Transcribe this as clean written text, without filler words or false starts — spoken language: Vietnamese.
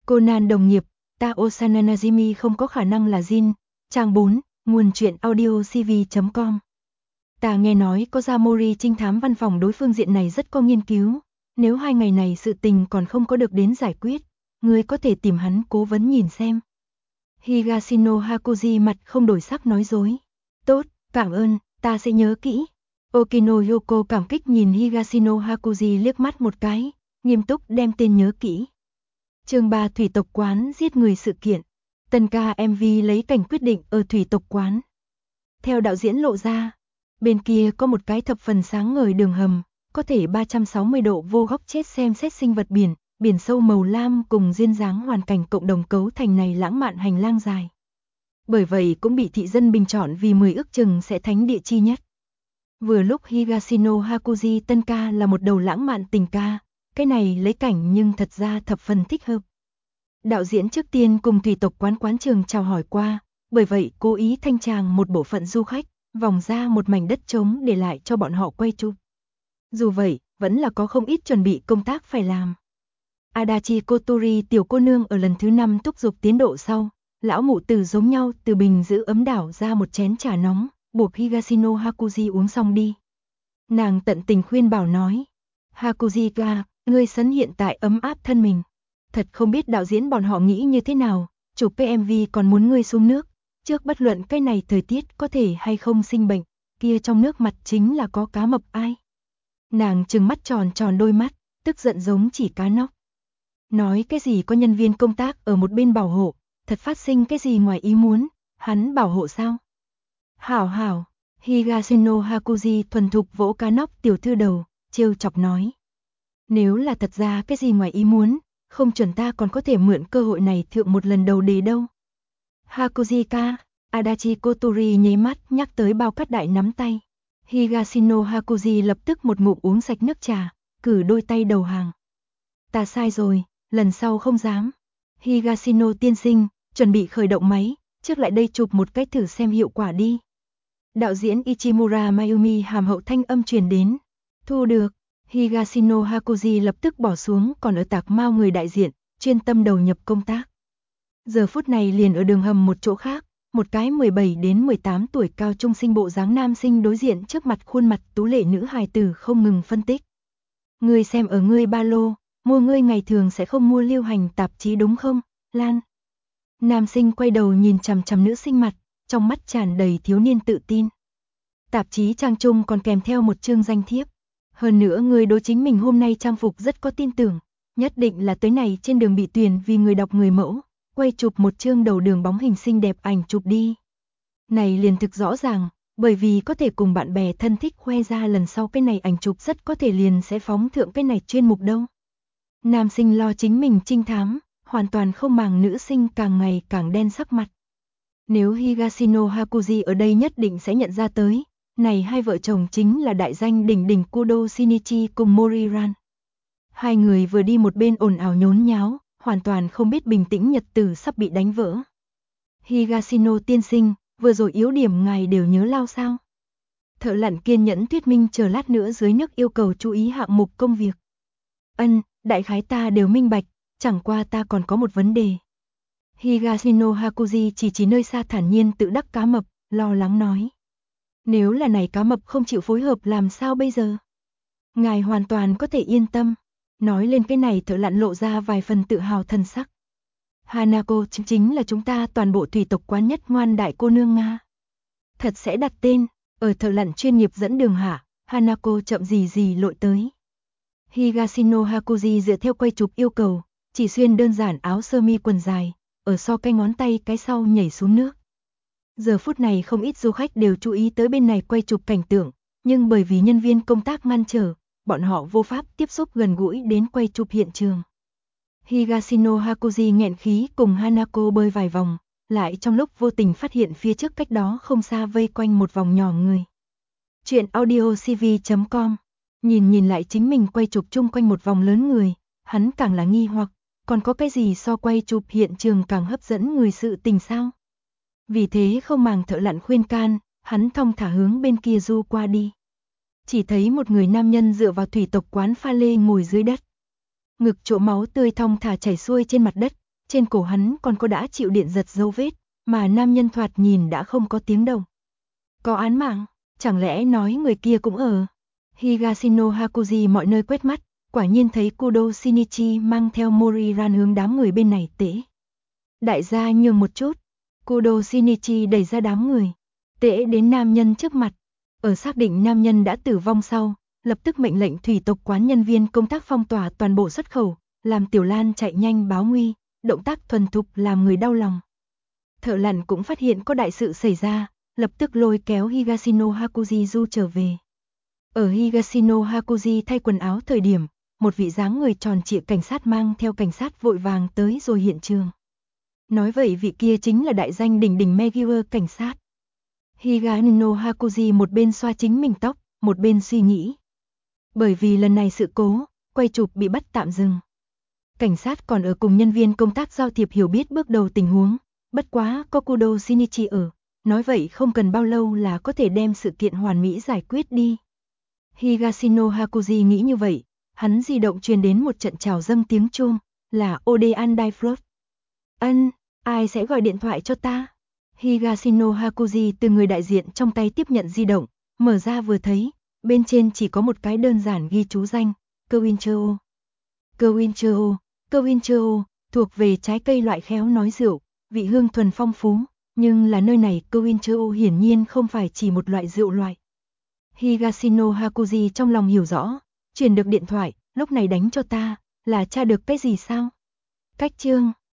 Conan đồng nghiệp, Tao Sananajimi không có khả năng là Jin. Trang 4, nguồn truyện audio cv.com. Ta nghe nói có Yamori trinh thám văn phòng đối phương diện này rất có nghiên cứu. Nếu 2 ngày này sự tình còn không có được đến giải quyết, ngươi có thể tìm hắn cố vấn nhìn xem. Higashino Hakuji mặt không đổi sắc nói dối. Tốt, cảm ơn, ta sẽ nhớ kỹ. Okino Yoko cảm kích nhìn Higashino Hakuji liếc mắt một cái, nghiêm túc đem tên nhớ kỹ. Chương 3 Thủy tộc quán giết người sự kiện. Tân ca MV lấy cảnh quyết định ở thủy tộc quán. Theo đạo diễn lộ ra, bên kia có một cái thập phần sáng ngời đường hầm, có thể 360 độ vô góc chết xem xét sinh vật biển, biển sâu màu lam cùng duyên dáng hoàn cảnh cộng đồng cấu thành này lãng mạn hành lang dài. Bởi vậy cũng bị thị dân bình chọn vì 10 ước chừng sẽ thánh địa chi nhất. Vừa lúc Higashino Hakuji tân ca là một đầu lãng mạn tình ca, cái này lấy cảnh nhưng thật ra thập phần thích hợp. Đạo diễn trước tiên cùng thủy tộc quán trường chào hỏi qua, bởi vậy cố ý thanh tràng một bộ phận du khách, vòng ra một mảnh đất trống để lại cho bọn họ quay chụp. Dù vậy, vẫn là có không ít chuẩn bị công tác phải làm. Adachi Kotori tiểu cô nương ở lần thứ 5 thúc giục tiến độ sau, lão mụ tử giống nhau từ bình giữ ấm đảo ra một chén trà nóng, buộc Higashino Hakuji uống xong đi. Nàng tận tình khuyên bảo nói, Hakuji-ga, ngươi sấn hiện tại ấm áp thân mình. Thật không biết đạo diễn bọn họ nghĩ như thế nào, chụp PMV còn muốn ngươi xuống nước, trước bất luận cái này thời tiết có thể hay không sinh bệnh, kia trong nước mặt chính là có cá mập ai. Nàng trừng mắt tròn tròn đôi mắt, tức giận giống chỉ cá nóc. Nói cái gì có nhân viên công tác ở một bên bảo hộ, thật phát sinh cái gì ngoài ý muốn, hắn bảo hộ sao? Hảo hảo, Higashino Hakuji thuần thục vỗ cá nóc tiểu thư đầu, trêu chọc nói. Nếu là thật ra cái gì ngoài ý muốn, không chuẩn ta còn có thể mượn cơ hội này thượng một lần đầu đề đâu. Hakuji-ka, Adachi Kotori nháy mắt nhắc tới bao cát đại nắm tay. Higashino Hakuji lập tức một ngụm uống sạch nước trà, cử đôi tay đầu hàng. Ta sai rồi, lần sau không dám. Higashino tiên sinh, chuẩn bị khởi động máy, trước lại đây chụp một cái thử xem hiệu quả đi. Đạo diễn Ichimura Mayumi hàm hậu thanh âm truyền đến. Thu được. Higashino Hakuji lập tức bỏ xuống còn ở tạc mao người đại diện, chuyên tâm đầu nhập công tác. Giờ phút này liền ở đường hầm một chỗ khác, một cái 17 đến 18 tuổi cao trung sinh bộ dáng nam sinh đối diện trước mặt khuôn mặt tú lệ nữ hài tử không ngừng phân tích. Ngươi xem ở ngươi ba lô, mua ngươi ngày thường sẽ không mua lưu hành tạp chí đúng không, Lan? Nam sinh quay đầu nhìn chằm chằm nữ sinh mặt, trong mắt tràn đầy thiếu niên tự tin. Tạp chí trang trung còn kèm theo một chương danh thiếp. Hơn nữa người đối chính mình hôm nay trang phục rất có tin tưởng, nhất định là tới này trên đường bị tuyển vì người đọc người mẫu, quay chụp một chương đầu đường bóng hình xinh đẹp ảnh chụp đi. Này liền thực rõ ràng, bởi vì có thể cùng bạn bè thân thích khoe ra lần sau cái này ảnh chụp rất có thể liền sẽ phóng thượng cái này chuyên mục đâu. Nam sinh lo chính mình trinh thám, hoàn toàn không màng nữ sinh càng ngày càng đen sắc mặt. Nếu Higashino Hakuji ở đây nhất định sẽ nhận ra tới. Này hai vợ chồng chính là đại danh đỉnh đỉnh Kudo Shinichi cùng Moriran. Hai người vừa đi một bên ồn ào nhốn nháo, hoàn toàn không biết bình tĩnh nhật tử sắp bị đánh vỡ. Higashino tiên sinh, vừa rồi yếu điểm ngài đều nhớ lao sao? Thợ lặn kiên nhẫn thuyết minh chờ lát nữa dưới nước yêu cầu chú ý hạng mục công việc. Đại khái ta đều minh bạch, chẳng qua ta còn có một vấn đề. Higashino Hakuji chỉ nơi xa thản nhiên tự đắc cá mập, lo lắng nói. Nếu là này cá mập không chịu phối hợp làm sao bây giờ? Ngài hoàn toàn có thể yên tâm. Nói lên cái này thợ lặn lộ ra vài phần tự hào thần sắc. Hanako chính là chúng ta toàn bộ thủy tộc quán nhất ngoan đại cô nương Nga. Thật sẽ đặt tên, ở thợ lặn chuyên nghiệp dẫn đường hạ, Hanako chậm gì lội tới. Higashino Hakuji dựa theo quay chụp yêu cầu, chỉ xuyên đơn giản áo sơ mi quần dài, ở so cái ngón tay cái sau nhảy xuống nước. Giờ phút này không ít du khách đều chú ý tới bên này quay chụp cảnh tượng, nhưng bởi vì nhân viên công tác ngăn trở, bọn họ vô pháp tiếp xúc gần gũi đến quay chụp hiện trường. Higashino Hakuji nghẹn khí cùng Hanako bơi vài vòng, lại trong lúc vô tình phát hiện phía trước cách đó không xa vây quanh một vòng nhỏ người. Chuyện audio cv.com. Nhìn lại chính mình quay chụp chung quanh một vòng lớn người, hắn càng là nghi hoặc, còn có cái gì so quay chụp hiện trường càng hấp dẫn người sự tình sao? Vì thế không màng thợ lặn khuyên can, hắn thong thả hướng bên kia du qua đi. Chỉ thấy một người nam nhân dựa vào thủy tộc quán pha lê ngồi dưới đất. Ngực chỗ máu tươi thong thả chảy xuôi trên mặt đất, trên cổ hắn còn có đã chịu điện giật dấu vết, mà nam nhân thoạt nhìn đã không có tiếng động. Có án mạng, chẳng lẽ nói người kia cũng ở. Higashino Hakuji mọi nơi quét mắt, quả nhiên thấy Kudo Shinichi mang theo Moriran hướng đám người bên này tễ. Đại gia nhường một chút, Kudo Shinichi đẩy ra đám người, tễ đến nam nhân trước mặt. Ở xác định nam nhân đã tử vong sau, lập tức mệnh lệnh thủy tộc quán nhân viên công tác phong tỏa toàn bộ xuất khẩu, làm Tiểu Lan chạy nhanh báo nguy, động tác thuần thục làm người đau lòng. Thợ lặn cũng phát hiện có đại sự xảy ra, lập tức lôi kéo Higashino Hakuji trở về. Ở Higashino Hakuji thay quần áo thời điểm, một vị dáng người tròn trịa cảnh sát mang theo cảnh sát vội vàng tới rồi hiện trường. Nói vậy vị kia chính là đại danh đỉnh đỉnh Megure cảnh sát. Higashino Hakuji một bên xoa chính mình tóc, một bên suy nghĩ. Bởi vì lần này sự cố, quay chụp bị bắt tạm dừng. Cảnh sát còn ở cùng nhân viên công tác giao thiệp hiểu biết bước đầu tình huống, bất quá có Kudo Shinichi ở, nói vậy không cần bao lâu là có thể đem sự kiện hoàn mỹ giải quyết đi. Higashino Hakuji nghĩ như vậy, hắn di động truyền đến một trận chào dâng tiếng chuông, là Odean Daifrost. Ai sẽ gọi điện thoại cho ta? Higashino Hakuji từ người đại diện trong tay tiếp nhận di động, mở ra vừa thấy, bên trên chỉ có một cái đơn giản ghi chú danh, Kewincheo. Kewincheo, thuộc về trái cây loại khéo nói rượu, vị hương thuần phong phú, nhưng là nơi này Kewincheo hiển nhiên không phải chỉ một loại rượu loại. Higashino Hakuji trong lòng hiểu rõ, truyền được điện thoại, lúc này đánh cho ta, là tra được cái gì sao? Cách chương